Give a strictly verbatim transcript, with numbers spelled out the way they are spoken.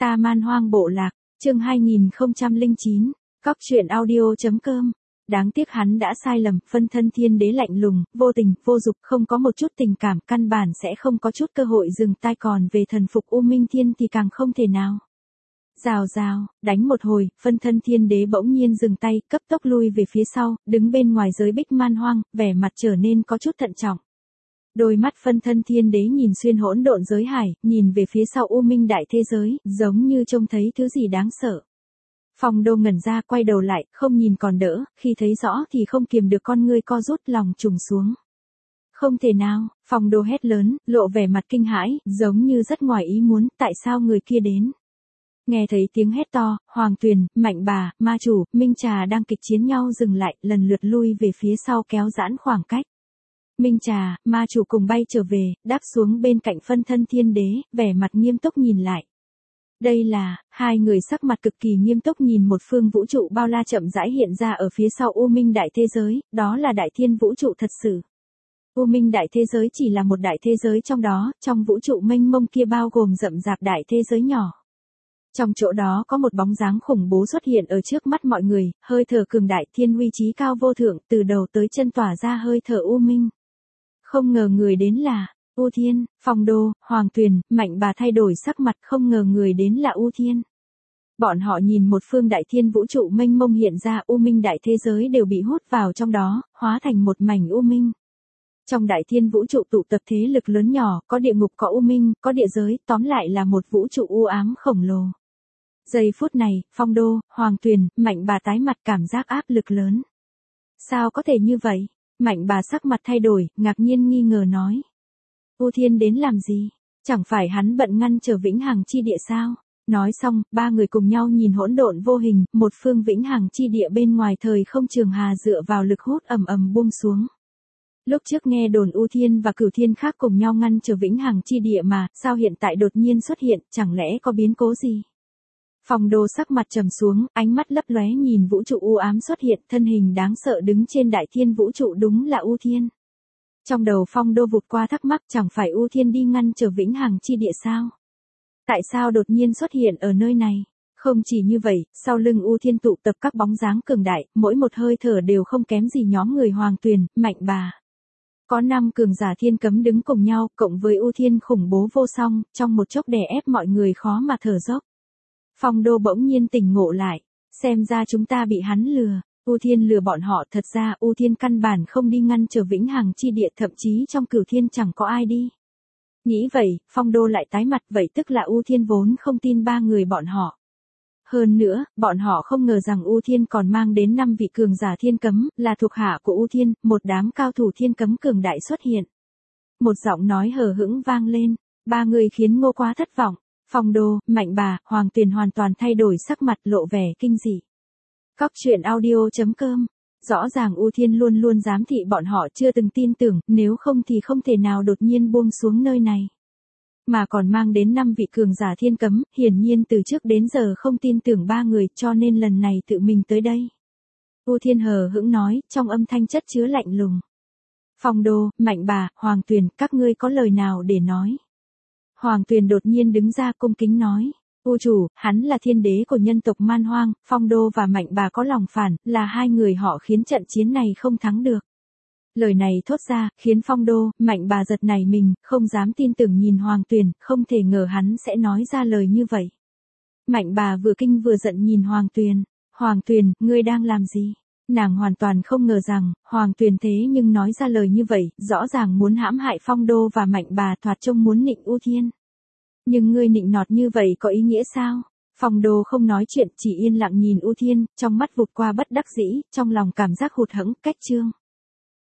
Ta Man Hoang Bộ Lạc, chương hai nghìn không trăm lẻ chín, cóc truyện audio chấm com. Đáng tiếc hắn đã sai lầm, phân thân thiên đế lạnh lùng, vô tình, vô dục, không có một chút tình cảm, căn bản sẽ không có chút cơ hội dừng tay, còn về thần phục U Minh Thiên thì càng không thể nào. Rào rào, đánh một hồi, phân thân thiên đế bỗng nhiên dừng tay, cấp tốc lui về phía sau, đứng bên ngoài giới bích man hoang, vẻ mặt trở nên có chút thận trọng. Đôi mắt phân thân thiên đế nhìn xuyên hỗn độn giới hải, nhìn về phía sau U Minh đại thế giới, giống như trông thấy thứ gì đáng sợ. Phong Đô ngẩn ra, quay đầu lại, không nhìn còn đỡ, khi thấy rõ thì không kiềm được con ngươi co rút, lòng trùng xuống. Không thể nào, Phong Đô hét lớn, lộ vẻ mặt kinh hãi, giống như rất ngoài ý muốn, tại sao người kia đến. Nghe thấy tiếng hét to, Hoàng Tuyền, Mạnh Bà, Ma Chủ, Minh Trà đang kịch chiến nhau dừng lại, lần lượt lui về phía sau kéo giãn khoảng cách. Minh Trà, Ma Chủ cùng bay trở về, đáp xuống bên cạnh phân thân thiên đế, vẻ mặt nghiêm túc nhìn lại. Đây là, hai người sắc mặt cực kỳ nghiêm túc nhìn một phương vũ trụ bao la chậm rãi hiện ra ở phía sau U Minh đại thế giới, đó là đại thiên vũ trụ thật sự. U Minh đại thế giới chỉ là một đại thế giới trong đó, trong vũ trụ mênh mông kia bao gồm rậm rạp đại thế giới nhỏ. Trong chỗ đó có một bóng dáng khủng bố xuất hiện ở trước mắt mọi người, hơi thở cường đại, thiên uy chí cao vô thượng, từ đầu tới chân tỏa ra hơi thở U Minh. Không ngờ người đến là U Thiên. Phong Đô, Hoàng Tuyền, Mạnh Bà thay đổi sắc mặt, không ngờ người đến là U Thiên. Bọn họ nhìn một phương đại thiên vũ trụ mênh mông hiện ra, U Minh đại thế giới đều bị hút vào trong đó, hóa thành một mảnh U Minh. Trong đại thiên vũ trụ tụ tập thế lực lớn nhỏ, có địa ngục, có U Minh, có địa giới, tóm lại là một vũ trụ u ám khổng lồ. Giây phút này, Phong Đô, Hoàng Tuyền, Mạnh Bà tái mặt, cảm giác áp lực lớn. Sao có thể như vậy? Mạnh Bà sắc mặt thay đổi, ngạc nhiên nghi ngờ nói. U Thiên đến làm gì? Chẳng phải hắn bận ngăn trở vĩnh hằng chi địa sao? Nói xong, ba người cùng nhau nhìn hỗn độn vô hình, một phương vĩnh hằng chi địa bên ngoài thời không trường hà dựa vào lực hút ầm ầm buông xuống. Lúc trước nghe đồn U Thiên và Cửu Thiên khác cùng nhau ngăn trở vĩnh hằng chi địa mà, sao hiện tại đột nhiên xuất hiện, chẳng lẽ có biến cố gì? Phong Đô sắc mặt trầm xuống, ánh mắt lấp lóe nhìn vũ trụ u ám xuất hiện, thân hình đáng sợ đứng trên đại thiên vũ trụ đúng là U Thiên. Trong đầu Phong Đô vụt qua thắc mắc, chẳng phải U Thiên đi ngăn trở vĩnh hằng chi địa sao? Tại sao đột nhiên xuất hiện ở nơi này? Không chỉ như vậy, sau lưng U Thiên tụ tập các bóng dáng cường đại, mỗi một hơi thở đều không kém gì nhóm người Hoàng Tuyền, Mạnh Bà. Có năm cường giả thiên cấm đứng cùng nhau, cộng với U Thiên khủng bố vô song, trong một chốc đè ép mọi người khó mà thở dốc. Phong Đô bỗng nhiên tỉnh ngộ lại, xem ra chúng ta bị hắn lừa. U Thiên lừa bọn họ, thật ra U Thiên căn bản không đi ngăn trở vĩnh hằng chi địa, thậm chí trong Cửu Thiên chẳng có ai đi. Nghĩ vậy, Phong Đô lại tái mặt, vậy tức là U Thiên vốn không tin ba người bọn họ. Hơn nữa, bọn họ không ngờ rằng U Thiên còn mang đến năm vị cường giả thiên cấm, là thuộc hạ của U Thiên, một đám cao thủ thiên cấm cường đại xuất hiện. Một giọng nói hờ hững vang lên, ba người khiến Ngô Quá thất vọng. Phong Đô, Mạnh Bà, Hoàng Tuyền hoàn toàn thay đổi sắc mặt, lộ vẻ kinh dị. Cóc truyện audio chấm com. Rõ ràng U Thiên luôn luôn giám thị bọn họ, chưa từng tin tưởng, nếu không thì không thể nào đột nhiên buông xuống nơi này. Mà còn mang đến năm vị cường giả thiên cấm, hiển nhiên từ trước đến giờ không tin tưởng ba người, cho nên lần này tự mình tới đây. U Thiên hờ hững nói, trong âm thanh chất chứa lạnh lùng. Phong Đô, Mạnh Bà, Hoàng Tuyền, các ngươi có lời nào để nói? Hoàng Tuyền đột nhiên đứng ra cung kính nói. U chủ, hắn là thiên đế của nhân tộc Man Hoang, Phong Đô và Mạnh Bà có lòng phản, là hai người họ khiến trận chiến này không thắng được. Lời này thốt ra, khiến Phong Đô, Mạnh Bà giật nảy mình, không dám tin tưởng nhìn Hoàng Tuyền, không thể ngờ hắn sẽ nói ra lời như vậy. Mạnh Bà vừa kinh vừa giận nhìn Hoàng Tuyền. Hoàng Tuyền, ngươi đang làm gì? Nàng hoàn toàn không ngờ rằng, Hoàng Tuyền thế nhưng nói ra lời như vậy, rõ ràng muốn hãm hại Phong Đô và Mạnh Bà, thoạt trông muốn nịnh U Thiên. Nhưng ngươi nịnh nọt như vậy có ý nghĩa sao? Phong Đô không nói chuyện, chỉ yên lặng nhìn U Thiên, trong mắt vụt qua bất đắc dĩ, trong lòng cảm giác hụt hẫng, cách chương.